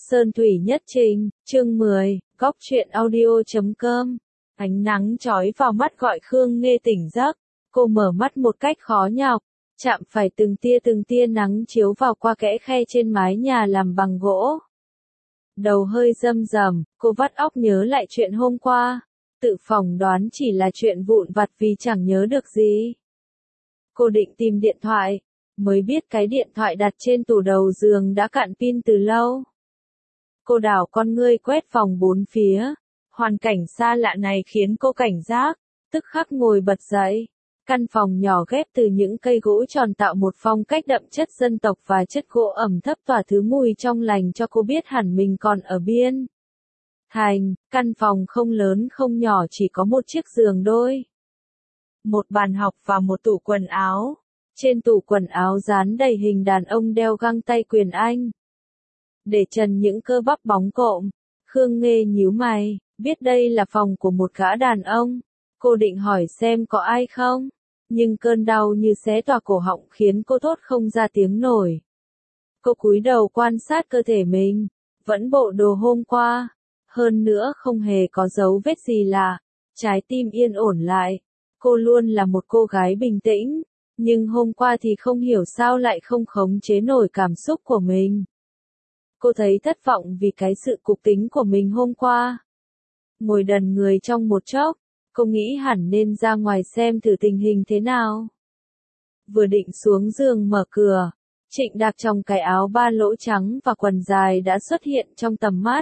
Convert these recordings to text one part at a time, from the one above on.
Sơn Thủy Nhất Trình, chương 10, Góc truyện audio.com. Ánh nắng chói vào mắt gọi Khương Nghê tỉnh giấc. Cô mở mắt một cách khó nhọc, chạm phải từng tia nắng chiếu vào qua kẽ khe trên mái nhà làm bằng gỗ. Đầu hơi râm rầm, cô vắt óc nhớ lại chuyện hôm qua, tự phỏng đoán chỉ là chuyện vụn vặt vì chẳng nhớ được gì. Cô định tìm điện thoại, mới biết cái điện thoại đặt trên tủ đầu giường đã cạn pin từ lâu. Cô đảo con ngươi quét phòng bốn phía, hoàn cảnh xa lạ này khiến cô cảnh giác, tức khắc ngồi bật dậy. Căn phòng nhỏ ghép từ những cây gỗ tròn tạo một phong cách đậm chất dân tộc và chất gỗ ẩm thấp tỏa thứ mùi trong lành cho cô biết hẳn mình còn ở Biên Thành. Căn phòng không lớn không nhỏ, chỉ có một chiếc giường đôi, một bàn học và một tủ quần áo. Trên tủ quần áo dán đầy hình đàn ông đeo găng tay quyền Anh, để trần những cơ bắp bóng cộm. Khương Nghê nhíu mày, biết đây là phòng của một gã đàn ông. Cô định hỏi xem có ai không, nhưng cơn đau như xé toạc cổ họng khiến cô thốt không ra tiếng nổi. Cô cúi đầu quan sát cơ thể mình, vẫn bộ đồ hôm qua, hơn nữa không hề có dấu vết gì lạ. Trái tim yên ổn lại. Cô luôn là một cô gái bình tĩnh, nhưng hôm qua thì không hiểu sao lại không khống chế nổi cảm xúc của mình. Cô thấy thất vọng vì cái sự cục tính của mình hôm qua. Ngồi đần người trong một chốc, cô nghĩ hẳn nên ra ngoài xem thử tình hình thế nào. Vừa định xuống giường mở cửa, Trịnh Đạc trong cái áo ba lỗ trắng và quần dài đã xuất hiện trong tầm mắt.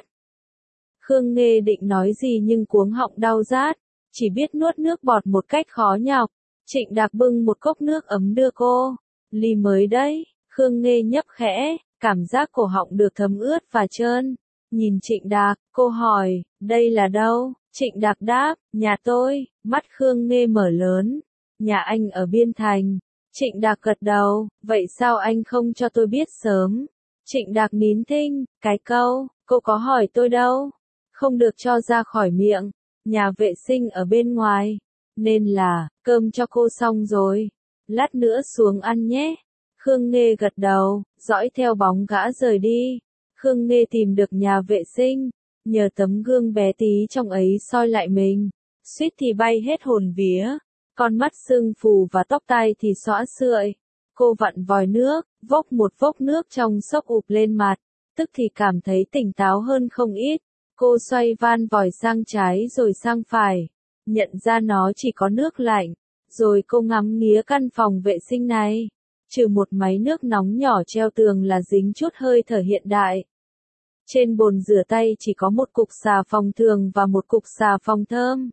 Khương Nghê định nói gì nhưng cuống họng đau rát, chỉ biết nuốt nước bọt một cách khó nhọc. Trịnh Đạc bưng một cốc nước ấm đưa cô. Ly mới đấy. Khương Nghê nhấp khẽ, cảm giác cổ họng được thấm ướt và trơn. Nhìn Trịnh Đạc, cô hỏi, đây là đâu? Trịnh Đạc đáp, nhà tôi. Mắt Khương Nghê mở lớn. Nhà anh ở Biên Thành. Trịnh Đạc gật đầu, vậy sao anh không cho tôi biết sớm? Trịnh Đạc nín thinh, cái câu, cô có hỏi tôi đâu? Không được cho ra khỏi miệng. Nhà vệ sinh ở bên ngoài. Nên là, cơm cho cô xong rồi. Lát nữa xuống ăn nhé. Khương Nghê gật đầu, dõi theo bóng gã rời đi. Khương Nghê tìm được nhà vệ sinh, nhờ tấm gương bé tí trong ấy soi lại mình. Suýt thì bay hết hồn vía. Con mắt sưng phù và tóc tai thì xõa sượi. Cô vặn vòi nước, vốc một vốc nước trong xốc ụp lên mặt. Tức thì cảm thấy tỉnh táo hơn không ít. Cô xoay van vòi sang trái rồi sang phải. Nhận ra nó chỉ có nước lạnh. Rồi cô ngắm nghía căn phòng vệ sinh này. Trừ một máy nước nóng nhỏ treo tường là dính chút hơi thở hiện đại. Trên bồn rửa tay chỉ có một cục xà phòng thường và một cục xà phòng thơm.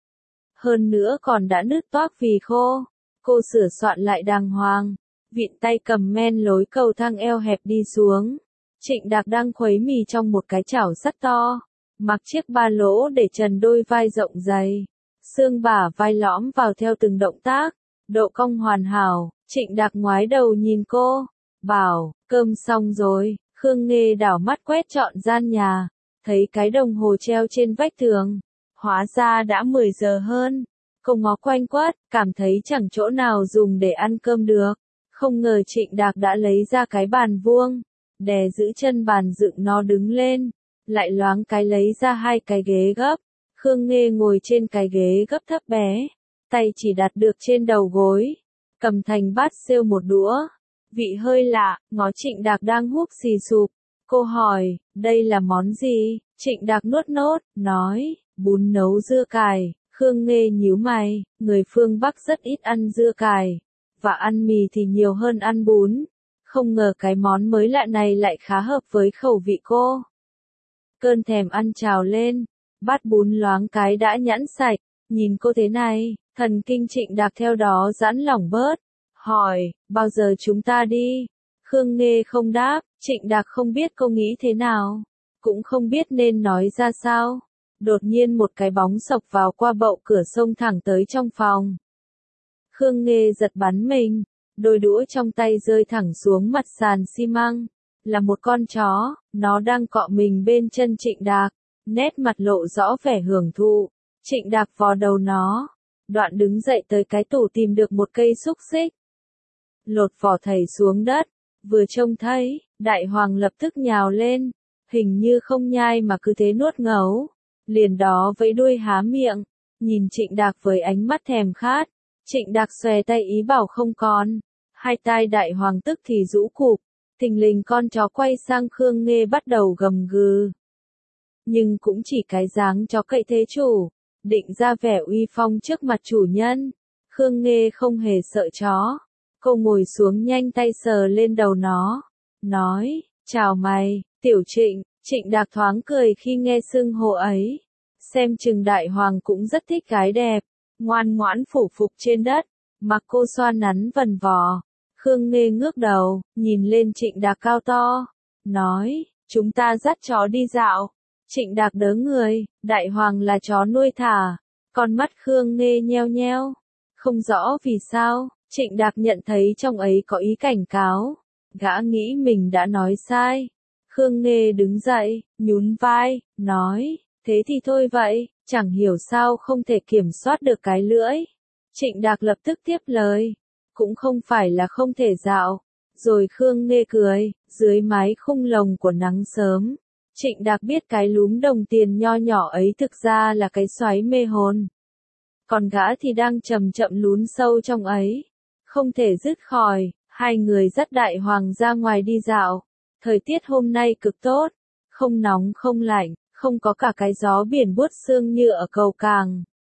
Hơn nữa còn đã nứt toác vì khô. Cô sửa soạn lại đàng hoàng. Vịn tay cầm men lối cầu thang eo hẹp đi xuống. Trịnh Đạc đang khuấy mì trong một cái chảo sắt to. Mặc chiếc ba lỗ để trần đôi vai rộng dày. Xương bả vai lõm vào theo từng động tác. Độ cong hoàn hảo. Trịnh Đạc ngoái đầu nhìn cô. Bảo, cơm xong rồi. Khương Nghê đảo mắt quét trọn gian nhà. Thấy cái đồng hồ treo trên vách tường. Hóa ra đã 10 giờ hơn. Cô ngó quanh quất, cảm thấy chẳng chỗ nào dùng để ăn cơm được. Không ngờ Trịnh Đạc đã lấy ra cái bàn vuông. Đè giữ chân bàn dựng nó đứng lên. Lại loáng cái lấy ra hai cái ghế gấp. Khương Nghê ngồi trên cái ghế gấp thấp bé. Tay chỉ đặt được trên đầu gối. Cầm thành bát xêu một đũa. Vị hơi lạ, ngó Trịnh Đạc đang húp xì sụp. Cô hỏi, đây là món gì? Trịnh Đạc nuốt nốt, nói, bún nấu dưa cải. Khương Nghê nhíu mày, người phương Bắc rất ít ăn dưa cải. Và ăn mì thì nhiều hơn ăn bún. Không ngờ cái món mới lạ này lại khá hợp với khẩu vị cô. Cơn thèm ăn trào lên. Bát bún loáng cái đã nhẵn sạch. Nhìn cô thế này, thần kinh Trịnh Đạc theo đó giãn lỏng bớt. Hỏi, bao giờ chúng ta đi? Khương Nghê không đáp. Trịnh Đạc không biết cô nghĩ thế nào. Cũng không biết nên nói ra sao. Đột nhiên một cái bóng xộc vào qua bậu cửa xông thẳng tới trong phòng. Khương Nghê giật bắn mình. Đôi đũa trong tay rơi thẳng xuống mặt sàn xi măng. Là một con chó. Nó đang cọ mình bên chân Trịnh Đạc. Nét mặt lộ rõ vẻ hưởng thụ. Trịnh Đạc vò đầu nó. Đoạn đứng dậy tới cái tủ tìm được một cây xúc xích. Lột vỏ thảy xuống đất. Vừa trông thấy, đại hoàng lập tức nhào lên. hình như không nhai mà cứ thế nuốt ngấu. Liền đó vẫy đuôi há miệng, nhìn Trịnh Đạc với ánh mắt thèm khát. Trịnh Đạc xòe tay ý bảo không còn. Hai tai đại hoàng tức thì rũ cụp, thình lình con chó quay sang Khương Nghê bắt đầu gầm gừ. Nhưng cũng chỉ cái dáng chó cậy thế chủ, định ra vẻ uy phong trước mặt chủ nhân. Khương Nghê không hề sợ chó. Cô ngồi xuống nhanh tay sờ lên đầu nó, nói, chào mày, Tiểu Trịnh. Trịnh Đạc thoáng cười khi nghe xưng hô ấy. Xem chừng đại hoàng cũng rất thích gái đẹp, ngoan ngoãn phủ phục trên đất, mặc cô xoa nắn vần vò. Khương Nghê ngước đầu, nhìn lên Trịnh Đạc cao to, nói, chúng ta dắt chó đi dạo. Trịnh Đạc đớ người, đại hoàng là chó nuôi thả. Con mắt Khương Nghê nheo nheo, không rõ vì sao, Trịnh Đạc nhận thấy trong ấy có ý cảnh cáo. Gã nghĩ mình đã nói sai. Khương Nghê đứng dậy, nhún vai, nói, thế thì thôi vậy, chẳng hiểu sao không thể kiểm soát được cái lưỡi. Trịnh Đạc lập tức tiếp lời, cũng không phải là không thể dạo. Rồi Khương Nghê cười, dưới mái khung lồng của nắng sớm. Trịnh Đạc biết cái lúm đồng tiền nho nhỏ ấy thực ra là cái xoáy mê hồn. Còn gã thì đang chậm chậm lún sâu trong ấy. Không thể dứt khỏi, hai người dắt đại hoàng ra ngoài đi dạo. Thời tiết hôm nay cực tốt, không nóng không lạnh, không có cả cái gió biển buốt sương như ở cầu Càng.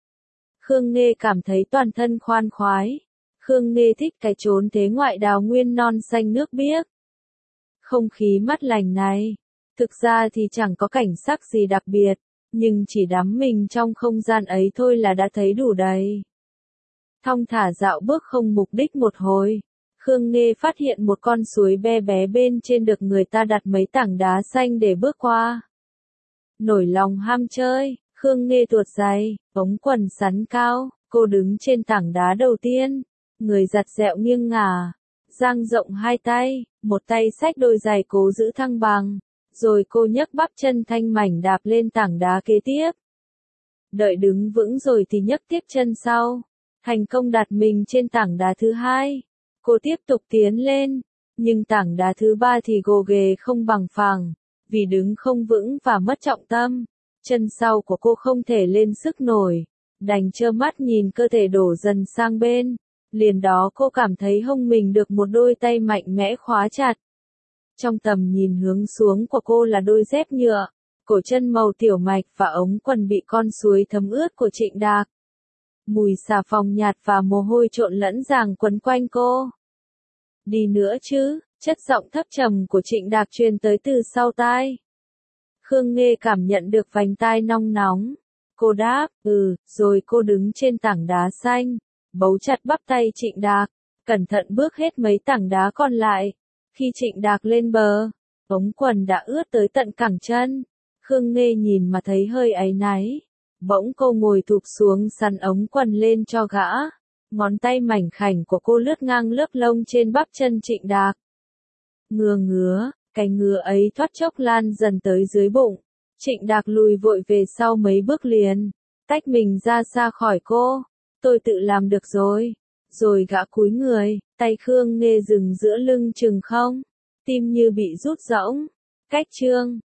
Khương Nghê cảm thấy toàn thân khoan khoái. Khương Nghê thích cái chốn thế ngoại đào nguyên non xanh nước biếc. Không khí mát lành này, thực ra thì chẳng có cảnh sắc gì đặc biệt, nhưng chỉ đắm mình trong không gian ấy thôi là đã thấy đủ đầy. Thong thả dạo bước không mục đích một hồi, Khương Nghê phát hiện một con suối be bé bên trên được người ta đặt mấy tảng đá xanh để bước qua. Nổi lòng ham chơi, Khương Nghê tuột giày, ống quần sắn cao, cô đứng trên tảng đá đầu tiên, người giặt dẹo nghiêng ngả, dang rộng hai tay, một tay xách đôi giày cố giữ thăng bằng, rồi cô nhấc bắp chân thanh mảnh đạp lên tảng đá kế tiếp. Đợi đứng vững rồi thì nhấc tiếp chân sau, thành công đặt mình trên tảng đá thứ hai. Cô tiếp tục tiến lên, nhưng tảng đá thứ ba thì gồ ghề không bằng phẳng, vì đứng không vững và mất trọng tâm. Chân sau của cô không thể lên sức nổi, đành trơ mắt nhìn cơ thể đổ dần sang bên. Liền đó cô cảm thấy hông mình được một đôi tay mạnh mẽ khóa chặt. Trong tầm nhìn hướng xuống của cô là đôi dép nhựa, cổ chân màu tiểu mạch và ống quần bị con suối thấm ướt của Trịnh Đạc. Mùi xà phòng nhạt và mồ hôi trộn lẫn ràng quấn quanh cô. Đi nữa chứ, chất giọng thấp trầm của Trịnh Đạc truyền tới từ sau tai. Khương Nghê cảm nhận được vành tai nong nóng. Cô đáp, rồi cô đứng trên tảng đá xanh, bấu chặt bắp tay Trịnh Đạc, cẩn thận bước hết mấy tảng đá còn lại. Khi Trịnh Đạc lên bờ, ống quần đã ướt tới tận cẳng chân. Khương Nghê nhìn mà thấy hơi áy náy. Bỗng cô ngồi thụp xuống sắn ống quần lên cho gã. Ngón tay mảnh khảnh của cô lướt ngang lớp lông trên bắp chân Trịnh Đạc. Ngứa, cái ngứa ấy thoát chốc lan dần tới dưới bụng. Trịnh Đạc lùi vội về sau mấy bước liền, tách mình ra xa khỏi cô. Tôi tự làm được rồi. Rồi gã cúi người, tay Khương Nghê dừng giữa lưng chừng không. Tim như bị rút rỗng. Cách chương